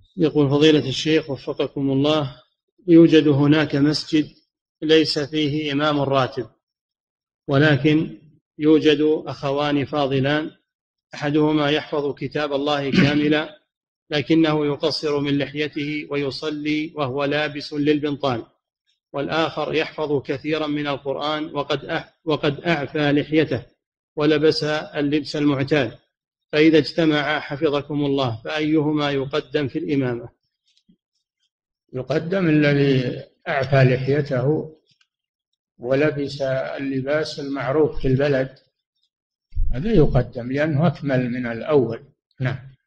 يقول فضيلة الشيخ وفقكم الله، يوجد هناك مسجد ليس فيه إمام راتب، ولكن يوجد أخوان فاضلان، أحدهما يحفظ كتاب الله كاملا لكنه يقصر من لحيته ويصلي وهو لابس للبنطال، والآخر يحفظ كثيرا من القرآن وقد أعفى لحيته ولبس اللبس المعتاد، فإذا اجتمع حفظكم الله فأيهما يقدم في الإمامة؟ يقدم الذي أعفى لحيته ولبس اللباس المعروف في البلد، هذا يقدم لأنه أكمل من الأول. نعم.